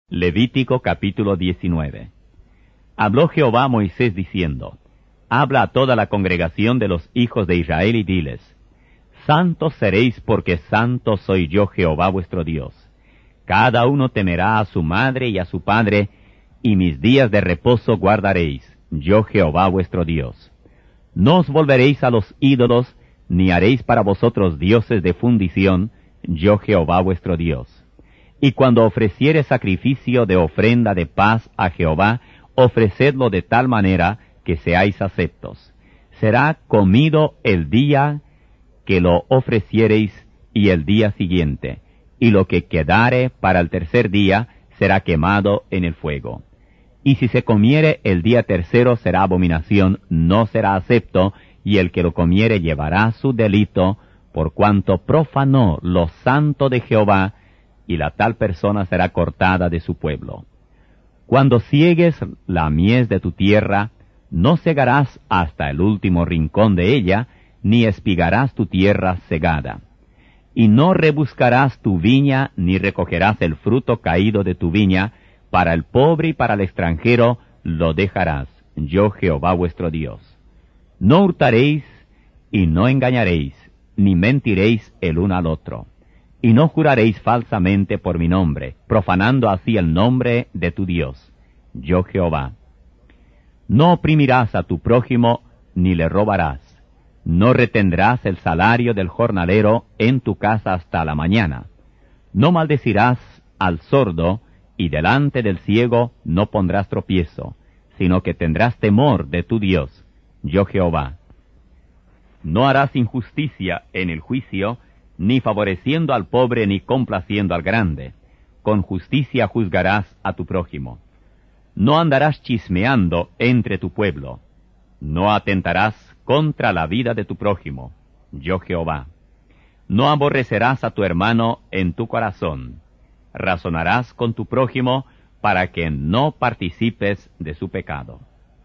Levítico capítulo 19. Habló Jehová a Moisés diciendo: Habla a toda la congregación de los hijos de Israel y diles: Santos seréis, porque santo soy yo Jehová vuestro Dios. Cada uno temerá a su madre y a su padre, y mis días de reposo guardaréis, yo Jehová vuestro Dios. No os volveréis a los ídolos, ni haréis para vosotros dioses de fundición, yo Jehová vuestro Dios. Y cuando ofrecieres sacrificio de ofrenda de paz a Jehová, ofrecedlo de tal manera que seáis aceptos. Será comido el día que lo ofreciereis y el día siguiente, y lo que quedare para el tercer día será quemado en el fuego. Y si se comiere el día tercero será abominación, no será acepto, y el que lo comiere llevará su delito, por cuanto profanó lo santo de Jehová, y la tal persona será cortada de su pueblo. Cuando ciegues la mies de tu tierra, no segarás hasta el último rincón de ella, ni espigarás tu tierra segada. Y no rebuscarás tu viña, ni recogerás el fruto caído de tu viña, para el pobre y para el extranjero lo dejarás, yo Jehová vuestro Dios. No hurtaréis, y no engañaréis, ni mentiréis el uno al otro. Y no juraréis falsamente por mi nombre, profanando así el nombre de tu Dios, yo Jehová. No oprimirás a tu prójimo, ni le robarás. No retendrás el salario del jornalero en tu casa hasta la mañana. No maldecirás al sordo, y delante del ciego no pondrás tropiezo, sino que tendrás temor de tu Dios, yo Jehová. No harás injusticia en el juicio, ni favoreciendo al pobre, ni complaciendo al grande. Con justicia juzgarás a tu prójimo. No andarás chismeando entre tu pueblo. No atentarás contra la vida de tu prójimo, yo Jehová. No aborrecerás a tu hermano en tu corazón. Razonarás con tu prójimo para que no participes de su pecado.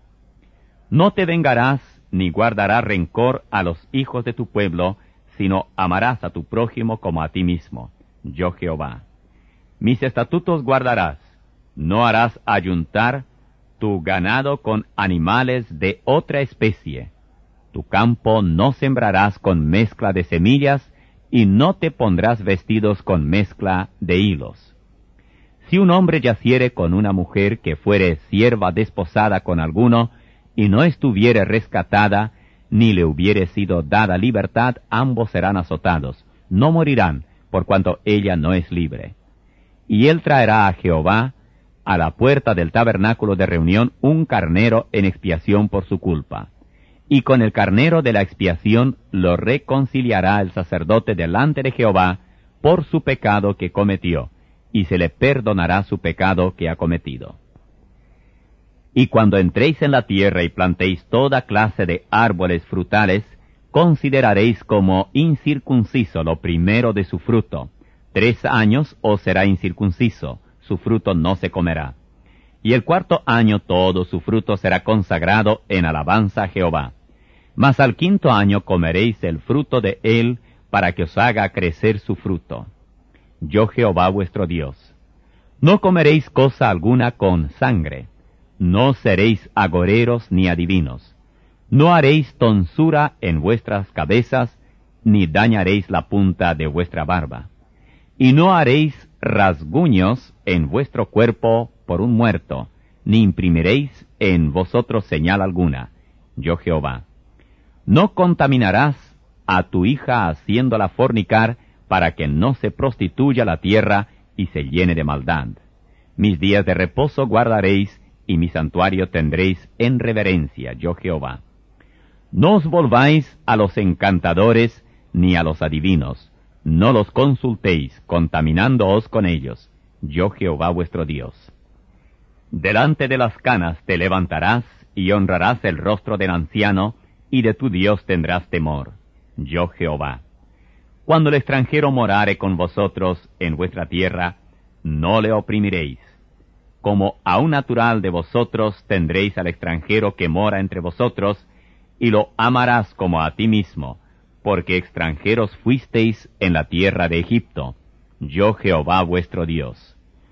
No te vengarás ni guardarás rencor a los hijos de tu pueblo, sino amarás a tu prójimo como a ti mismo, yo Jehová. Mis estatutos guardarás, no harás ayuntar tu ganado con animales de otra especie. Tu campo no sembrarás con mezcla de semillas, y no te pondrás vestidos con mezcla de hilos. Si un hombre yaciere con una mujer que fuere sierva desposada con alguno, y no estuviere rescatada, ni le hubiere sido dada libertad, ambos serán azotados, no morirán, por cuanto ella no es libre. Y él traerá a Jehová, a la puerta del tabernáculo de reunión, un carnero en expiación por su culpa. Y con el carnero de la expiación lo reconciliará el sacerdote delante de Jehová por su pecado que cometió, y se le perdonará su pecado que ha cometido. Y cuando entréis en la tierra y plantéis toda clase de árboles frutales, consideraréis como incircunciso lo primero de su fruto. 3 años os será incircunciso, su fruto no se comerá. Y el 4º año todo su fruto será consagrado en alabanza a Jehová. Mas al 5º año comeréis el fruto de él, para que os haga crecer su fruto. Yo Jehová vuestro Dios. No comeréis cosa alguna con sangre. No seréis agoreros ni adivinos. No haréis tonsura en vuestras cabezas, ni dañaréis la punta de vuestra barba. Y no haréis rasguños en vuestro cuerpo por un muerto, ni imprimiréis en vosotros señal alguna, yo Jehová. No contaminarás a tu hija haciéndola fornicar, para que no se prostituya la tierra y se llene de maldad. Mis días de reposo guardaréis, y mi santuario tendréis en reverencia, yo Jehová. No os volváis a los encantadores ni a los adivinos, no los consultéis, contaminándoos con ellos, yo Jehová vuestro Dios. Delante de las canas te levantarás, y honrarás el rostro del anciano, y de tu Dios tendrás temor, yo Jehová. Cuando el extranjero morare con vosotros en vuestra tierra, no le oprimiréis. Como a un natural de vosotros tendréis al extranjero que mora entre vosotros, y lo amarás como a ti mismo, porque extranjeros fuisteis en la tierra de Egipto, yo Jehová vuestro Dios.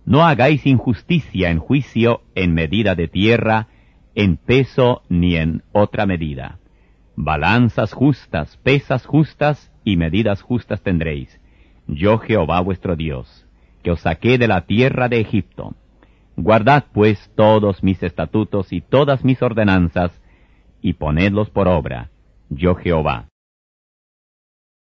No hagáis injusticia en juicio, en medida de tierra, en peso ni en otra medida. Balanzas justas, pesas justas y medidas justas tendréis. Yo Jehová vuestro Dios, que os saqué de la tierra de Egipto. Guardad pues todos mis estatutos y todas mis ordenanzas, y ponedlos por obra. Yo Jehová.